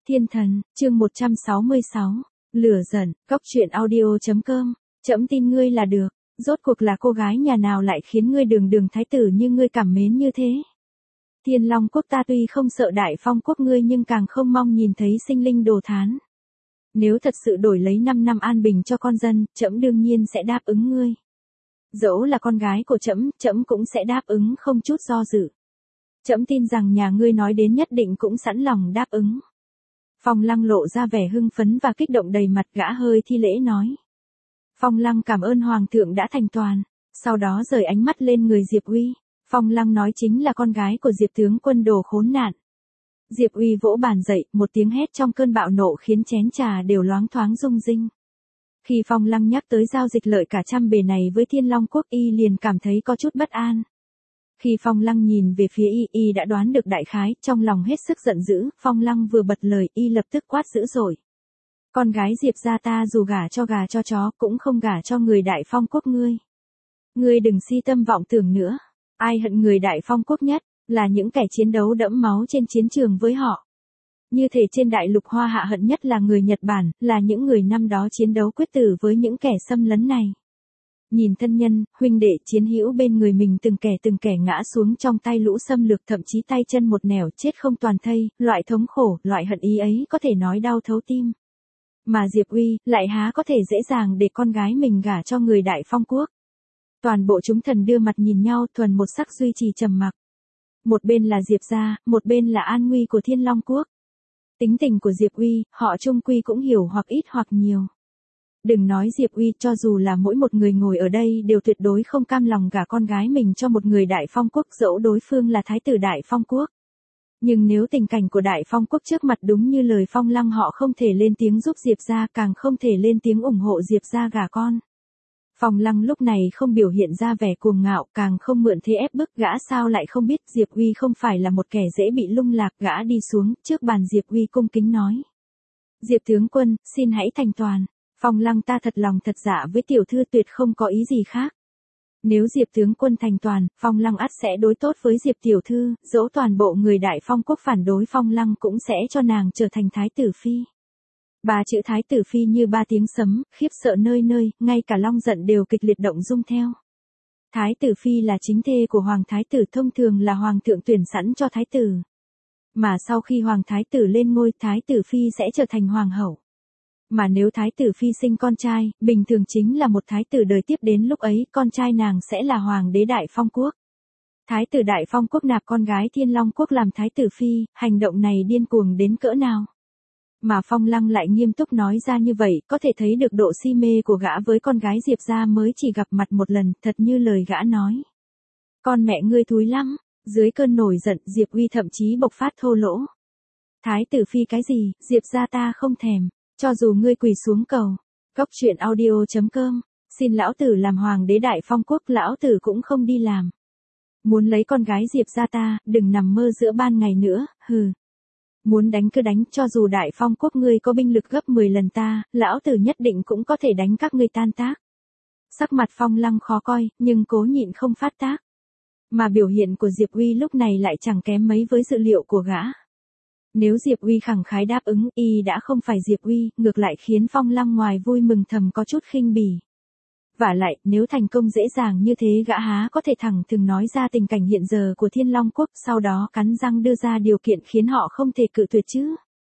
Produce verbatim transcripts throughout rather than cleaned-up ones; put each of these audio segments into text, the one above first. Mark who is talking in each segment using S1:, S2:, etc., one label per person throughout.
S1: Thiên thần, chương một trăm sáu mươi sáu. Lửa giận, cóc truyện audio chấm com. Trẫm tin ngươi là được, rốt cuộc là cô gái nhà nào lại khiến ngươi đường đường thái tử như ngươi cảm mến như thế. Thiên Long quốc ta tuy không sợ Đại Phong quốc ngươi nhưng càng không mong nhìn thấy sinh linh đồ thán. Nếu thật sự đổi lấy năm năm an bình cho con dân, trẫm đương nhiên sẽ đáp ứng ngươi. Dẫu là con gái của trẫm, trẫm cũng sẽ đáp ứng không chút do dự. Trẫm tin rằng nhà ngươi nói đến nhất định cũng sẵn lòng đáp ứng. Phong Lăng lộ ra vẻ hưng phấn và kích động đầy mặt, gã hơi thi lễ nói. Phong Lăng cảm ơn Hoàng thượng đã thành toàn, sau đó rời ánh mắt lên người Diệp Uy. Phong Lăng nói chính là con gái của Diệp tướng quân đồ khốn nạn. Diệp Uy vỗ bàn dậy, một tiếng hét trong cơn bạo nộ khiến chén trà đều loáng thoáng rung rinh. Khi Phong Lăng nhắc tới giao dịch lợi cả trăm bề này với Thiên Long quốc, y liền cảm thấy có chút bất an. Khi Phong Lăng nhìn về phía y, y đã đoán được đại khái, trong lòng hết sức giận dữ, Phong Lăng vừa bật lời, y lập tức quát dữ dội. Con gái Diệp gia ta dù gả cho gà cho chó cũng không gả cho người Đại Phong quốc ngươi. Ngươi đừng si tâm vọng tưởng nữa. Ai hận người Đại Phong quốc nhất, là những kẻ chiến đấu đẫm máu trên chiến trường với họ. Như thể trên đại lục Hoa Hạ hận nhất là người Nhật Bản, là những người năm đó chiến đấu quyết tử với những kẻ xâm lấn này. Nhìn thân nhân, huynh đệ chiến hữu bên người mình từng kẻ từng kẻ ngã xuống trong tay lũ xâm lược, thậm chí tay chân một nẻo chết không toàn thây, loại thống khổ, loại hận ý ấy có thể nói đau thấu tim. Mà Diệp Uy, lại há có thể dễ dàng để con gái mình gả cho người Đại Phong quốc. Toàn bộ chúng thần đưa mặt nhìn nhau, thuần một sắc duy trì trầm mặc. Một bên là Diệp gia, một bên là an nguy của Thiên Long quốc. Tính tình của Diệp Uy, họ chung quy cũng hiểu hoặc ít hoặc nhiều. Đừng nói Diệp Uy, cho dù là mỗi một người ngồi ở đây đều tuyệt đối không cam lòng gả con gái mình cho một người Đại Phong quốc, dẫu đối phương là thái tử Đại Phong quốc. Nhưng nếu tình cảnh của Đại Phong quốc trước mặt đúng như lời Phong Lăng, họ không thể lên tiếng giúp Diệp gia, càng không thể lên tiếng ủng hộ Diệp gia gả con. Phong Lăng lúc này không biểu hiện ra vẻ cuồng ngạo, càng không mượn thế ép bức, gã sao lại không biết Diệp Uy không phải là một kẻ dễ bị lung lạc. Gã đi xuống trước bàn Diệp Uy cung kính nói. Diệp tướng quân, xin hãy thành toàn. Phong Lăng ta thật lòng thật dạ với tiểu thư, tuyệt không có ý gì khác. Nếu Diệp tướng quân thành toàn, Phong Lăng ắt sẽ đối tốt với Diệp tiểu thư, dẫu toàn bộ người Đại Phong quốc phản đối Phong Lăng cũng sẽ cho nàng trở thành thái tử phi. Ba chữ thái tử phi như ba tiếng sấm, khiếp sợ nơi nơi, ngay cả Long Giận đều kịch liệt động dung theo. Thái tử phi là chính thê của hoàng thái tử, thông thường là hoàng thượng tuyển sẵn cho thái tử. Mà sau khi hoàng thái tử lên ngôi, thái tử phi sẽ trở thành hoàng hậu. Mà nếu thái tử phi sinh con trai, bình thường chính là một thái tử đời tiếp, đến lúc ấy con trai nàng sẽ là hoàng đế Đại Phong quốc. Thái tử Đại Phong quốc nạp con gái Thiên Long quốc làm thái tử phi, hành động này điên cuồng đến cỡ nào. Mà Phong Lăng lại nghiêm túc nói ra như vậy, có thể thấy được độ si mê của gã với con gái Diệp gia mới chỉ gặp mặt một lần, thật như lời gã nói. Con mẹ ngươi thúi lắm. Dưới cơn nổi giận, Diệp Uy thậm chí bộc phát thô lỗ. Thái tử phi cái gì, Diệp gia ta không thèm. Cho dù ngươi quỳ xuống cầu. Cóc truyện audio chấm com. Xin lão tử làm hoàng đế Đại Phong quốc, lão tử cũng không đi làm. Muốn lấy con gái Diệp gia ta, đừng nằm mơ giữa ban ngày nữa, hừ. Muốn đánh cứ đánh, cho dù Đại Phong quốc ngươi có binh lực gấp mười lần ta, lão tử nhất định cũng có thể đánh các ngươi tan tác. Sắc mặt Phong Lăng khó coi, nhưng cố nhịn không phát tác. Mà biểu hiện của Diệp Uy lúc này lại chẳng kém mấy với dự liệu của gã. Nếu Diệp Uy khẳng khái đáp ứng, y đã không phải Diệp Uy, ngược lại khiến Phong Lăng ngoài vui mừng thầm có chút khinh bỉ. Vả lại, nếu thành công dễ dàng như thế, gã há có thể thẳng thừng nói ra tình cảnh hiện giờ của Thiên Long quốc, sau đó cắn răng đưa ra điều kiện khiến họ không thể cự tuyệt chứ.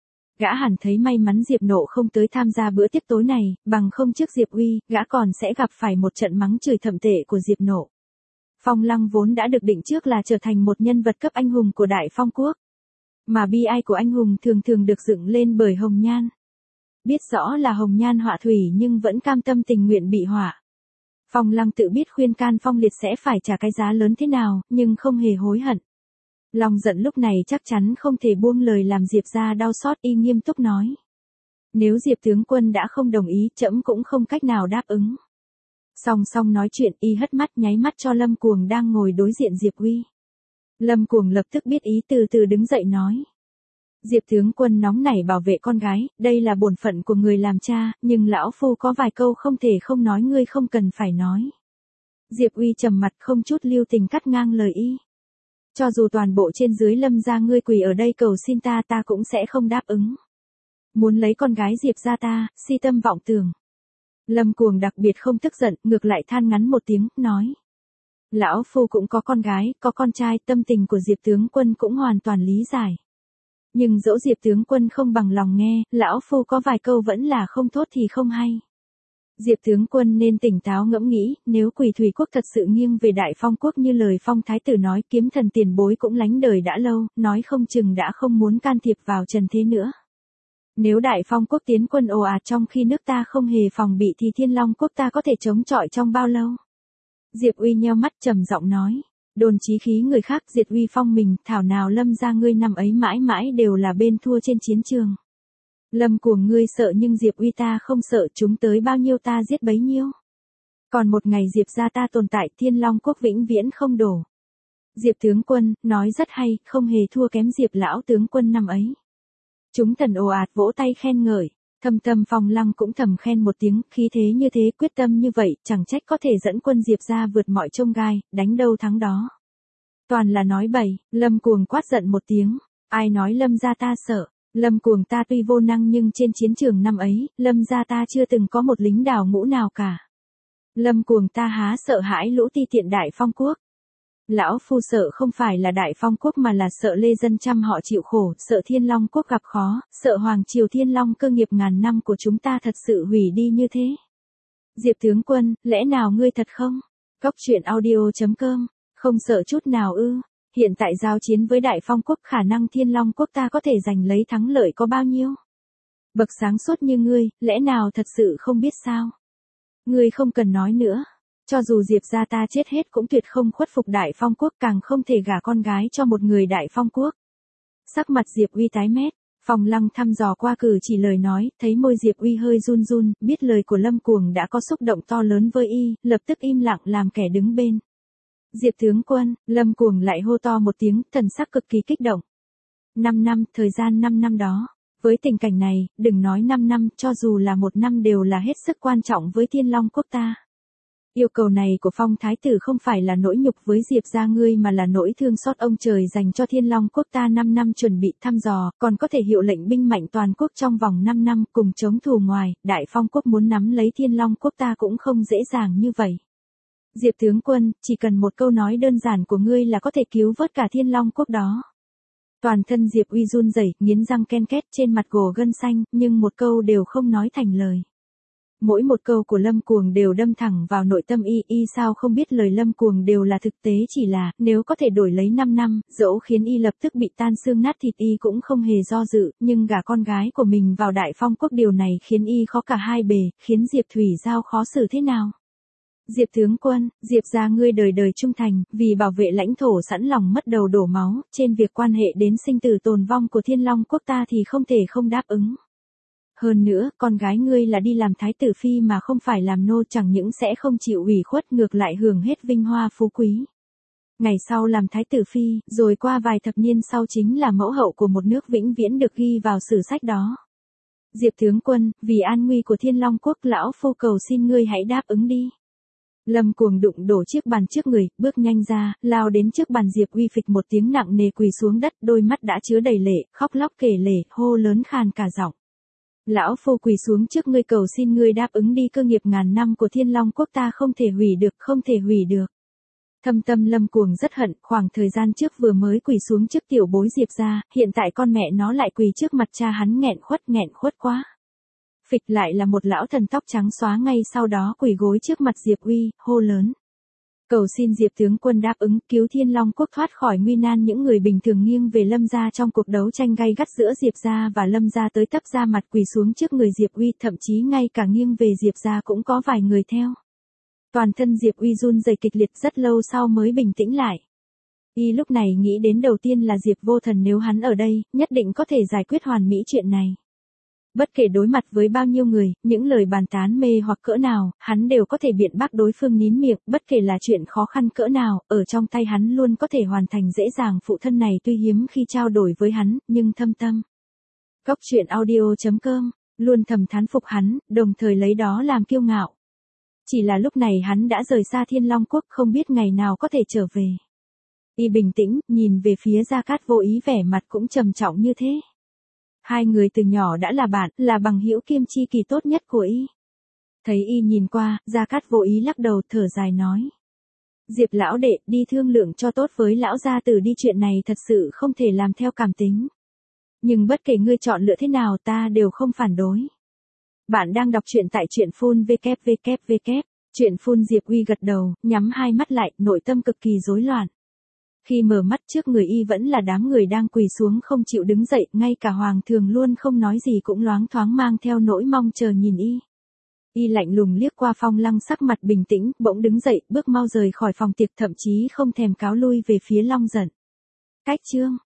S1: Gã hẳn thấy may mắn Diệp Nộ không tới tham gia bữa tiệc tối này, bằng không trước Diệp Uy, gã còn sẽ gặp phải một trận mắng chửi thậm tệ của Diệp Nộ. Phong Lăng vốn đã được định trước là trở thành một nhân vật cấp anh hùng của Đại Phong quốc. Mà bi ai của anh hùng thường thường được dựng lên bởi Hồng Nhan. Biết rõ là Hồng Nhan họa thủy nhưng vẫn cam tâm tình nguyện bị họa. Phong Lăng tự biết khuyên can Phong Liệt sẽ phải trả cái giá lớn thế nào, nhưng không hề hối hận. Long Giận lúc này chắc chắn không thể buông lời làm Diệp gia đau xót, y nghiêm túc nói. Nếu Diệp tướng quân đã không đồng ý, trẫm cũng không cách nào đáp ứng. Song song nói chuyện, y hất mắt nháy mắt cho Lâm Cuồng đang ngồi đối diện Diệp Uy. Lâm Cuồng lập tức biết ý, từ từ đứng dậy nói. Diệp tướng quân nóng nảy bảo vệ con gái, đây là bổn phận của người làm cha, nhưng lão phu có vài câu không thể không nói, ngươi không cần phải nói. Diệp Uy trầm mặt không chút lưu tình cắt ngang lời y. Cho dù toàn bộ trên dưới Lâm gia ngươi quỳ ở đây cầu xin ta, ta cũng sẽ không đáp ứng. Muốn lấy con gái Diệp gia ta, si tâm vọng tưởng. Lâm Cuồng đặc biệt không tức giận, ngược lại than ngắn một tiếng, nói. Lão phu cũng có con gái, có con trai, tâm tình của Diệp tướng quân cũng hoàn toàn lý giải. Nhưng dẫu Diệp tướng quân không bằng lòng nghe, lão phu có vài câu vẫn là không tốt thì không hay. Diệp tướng quân nên tỉnh táo ngẫm nghĩ, nếu Quỷ Thủy quốc thật sự nghiêng về Đại Phong quốc như lời Phong thái tử nói, Kiếm thần tiền bối cũng lánh đời đã lâu, nói không chừng đã không muốn can thiệp vào trần thế nữa. Nếu Đại Phong quốc tiến quân ồ ạt trong khi nước ta không hề phòng bị thì Thiên Long quốc ta có thể chống chọi trong bao lâu? Diệp Uy nheo mắt trầm giọng nói. Đồn chí khí người khác diệt uy phong mình, thảo nào Lâm gia ngươi năm ấy mãi mãi đều là bên thua trên chiến trường. Lâm Cuồng ngươi sợ nhưng Diệp Uy ta không sợ, chúng tới bao nhiêu ta giết bấy nhiêu. Còn một ngày Diệp gia ta tồn tại, Thiên Long quốc vĩnh viễn không đổ. Diệp tướng quân, nói rất hay, không hề thua kém Diệp lão tướng quân năm ấy. Chúng thần ồ ạt vỗ tay khen ngợi, Thâm Tâm Phong Lăng cũng thầm khen một tiếng, khí thế như thế, quyết tâm như vậy, chẳng trách có thể dẫn quân Diệp gia vượt mọi chông gai, đánh đâu thắng đó. Toàn là nói bậy, Lâm Cuồng quát giận một tiếng, ai nói Lâm gia ta sợ, Lâm Cuồng ta tuy vô năng nhưng trên chiến trường năm ấy, Lâm gia ta chưa từng có một lính đào ngũ nào cả. Lâm Cuồng ta há sợ hãi lũ ti tiện Đại Phong quốc. Lão phu sợ không phải là Đại Phong quốc mà là sợ lê dân trăm họ chịu khổ, sợ Thiên Long quốc gặp khó, sợ Hoàng triều Thiên Long cơ nghiệp ngàn năm của chúng ta thật sự hủy đi như thế. Diệp tướng quân, lẽ nào ngươi thật không? Góc truyện audio chấm com, không sợ chút nào ư? Hiện tại giao chiến với Đại Phong quốc khả năng Thiên Long quốc ta có thể giành lấy thắng lợi có bao nhiêu? Bậc sáng suốt như ngươi, lẽ nào thật sự không biết sao? Ngươi không cần nói nữa. Cho dù Diệp gia ta chết hết cũng tuyệt không khuất phục Đại Phong quốc, càng không thể gả con gái cho một người Đại Phong quốc. Sắc mặt Diệp Uy tái mét, Phong Lăng thăm dò qua cử chỉ lời nói, thấy môi Diệp Uy hơi run run, biết lời của Lâm Cuồng đã có xúc động to lớn với y, lập tức im lặng làm kẻ đứng bên. Diệp tướng quân, Lâm Cuồng lại hô to một tiếng, thần sắc cực kỳ kích động. Năm năm, thời gian năm năm đó. Với tình cảnh này, đừng nói năm năm, cho dù là một năm đều là hết sức quan trọng với Thiên Long quốc ta. Yêu cầu này của Phong thái tử không phải là nỗi nhục với Diệp gia ngươi mà là nỗi thương xót ông trời dành cho Thiên Long quốc ta năm năm chuẩn bị thăm dò, còn có thể hiệu lệnh binh mạnh toàn quốc trong vòng năm năm cùng chống thù ngoài, Đại Phong quốc muốn nắm lấy Thiên Long quốc ta cũng không dễ dàng như vậy. Diệp tướng quân, chỉ cần một câu nói đơn giản của ngươi là có thể cứu vớt cả Thiên Long quốc đó. Toàn thân Diệp Uy run rẩy, nghiến răng ken két trên mặt gồ gân xanh, nhưng một câu đều không nói thành lời. Mỗi một câu của Lâm Cuồng đều đâm thẳng vào nội tâm y, y sao không biết lời Lâm Cuồng đều là thực tế, chỉ là, nếu có thể đổi lấy năm năm, dẫu khiến y lập tức bị tan xương nát thịt y cũng không hề do dự, nhưng gả con gái của mình vào Đại Phong quốc điều này khiến y khó cả hai bề, khiến Diệp Thủy Giao khó xử thế nào. Diệp tướng quân, Diệp gia ngươi đời đời trung thành, vì bảo vệ lãnh thổ sẵn lòng mất đầu đổ máu, trên việc quan hệ đến sinh tử tồn vong của Thiên Long quốc ta thì không thể không đáp ứng. Hơn nữa, con gái ngươi là đi làm thái tử phi mà không phải làm nô, chẳng những sẽ không chịu ủy khuất ngược lại hưởng hết vinh hoa phú quý. Ngày sau làm thái tử phi, rồi qua vài thập niên sau chính là mẫu hậu của một nước vĩnh viễn được ghi vào sử sách đó. Diệp tướng quân, vì an nguy của Thiên Long quốc lão phu cầu xin ngươi hãy đáp ứng đi. Lâm Cuồng đụng đổ chiếc bàn trước người, bước nhanh ra, lao đến trước bàn Diệp Uy phịch một tiếng nặng nề quỳ xuống đất, đôi mắt đã chứa đầy lệ, khóc lóc kể lể, hô lớn khàn cả giọng. Lão phu quỳ xuống trước ngươi cầu xin ngươi đáp ứng đi, cơ nghiệp ngàn năm của Thiên Long quốc ta không thể hủy được, không thể hủy được. Thâm tâm Lâm Cuồng rất hận, khoảng thời gian trước vừa mới quỳ xuống trước tiểu bối Diệp gia, hiện tại con mẹ nó lại quỳ trước mặt cha hắn, nghẹn khuất nghẹn khuất quá. Phịch lại là một lão thần tóc trắng xóa ngay sau đó quỳ gối trước mặt Diệp Uy, hô lớn. Cầu xin Diệp tướng quân đáp ứng cứu Thiên Long quốc thoát khỏi nguy nan. Những người bình thường nghiêng về Lâm gia trong cuộc đấu tranh gay gắt giữa Diệp gia và Lâm gia tới tấp ra mặt quỳ xuống trước người Diệp Uy, thậm chí ngay cả nghiêng về Diệp gia cũng có vài người theo. Toàn thân Diệp Uy run rẩy kịch liệt, rất lâu sau mới bình tĩnh lại. Y lúc này nghĩ đến đầu tiên là Diệp Vô Thần, nếu hắn ở đây, nhất định có thể giải quyết hoàn mỹ chuyện này. Bất kể đối mặt với bao nhiêu người, những lời bàn tán mê hoặc cỡ nào, hắn đều có thể biện bác đối phương nín miệng, bất kể là chuyện khó khăn cỡ nào, ở trong tay hắn luôn có thể hoàn thành dễ dàng. Phụ thân này tuy hiếm khi trao đổi với hắn, nhưng thâm tâm. Góc truyện audio chấm com, luôn thầm thán phục hắn, đồng thời lấy đó làm kiêu ngạo. Chỉ là lúc này hắn đã rời xa Thiên Long quốc, không biết ngày nào có thể trở về. Y bình tĩnh, nhìn về phía Gia Cát Vô Ý, vẻ mặt cũng trầm trọng như thế. Hai người từ nhỏ đã là bạn, là bằng hữu kiêm chi kỷ tốt nhất của y. Thấy y nhìn qua, Gia Cát vô ý lắc đầu thở dài nói. Diệp lão đệ, đi thương lượng cho tốt với lão gia tử đi, chuyện này thật sự không thể làm theo cảm tính. Nhưng bất kể ngươi chọn lựa thế nào ta đều không phản đối. Bạn đang đọc truyện tại truyện phun vê kép vê kép vê kép. Truyện phun Diệp Uy gật đầu, nhắm hai mắt lại, nội tâm cực kỳ rối loạn. Khi mở mắt trước người y vẫn là đám người đang quỳ xuống không chịu đứng dậy, ngay cả hoàng thường luôn không nói gì cũng loáng thoáng mang theo nỗi mong chờ nhìn y. Y lạnh lùng liếc qua Phong Lăng sắc mặt bình tĩnh, bỗng đứng dậy, bước mau rời khỏi phòng tiệc, thậm chí không thèm cáo lui về phía Long Giận. Cách chương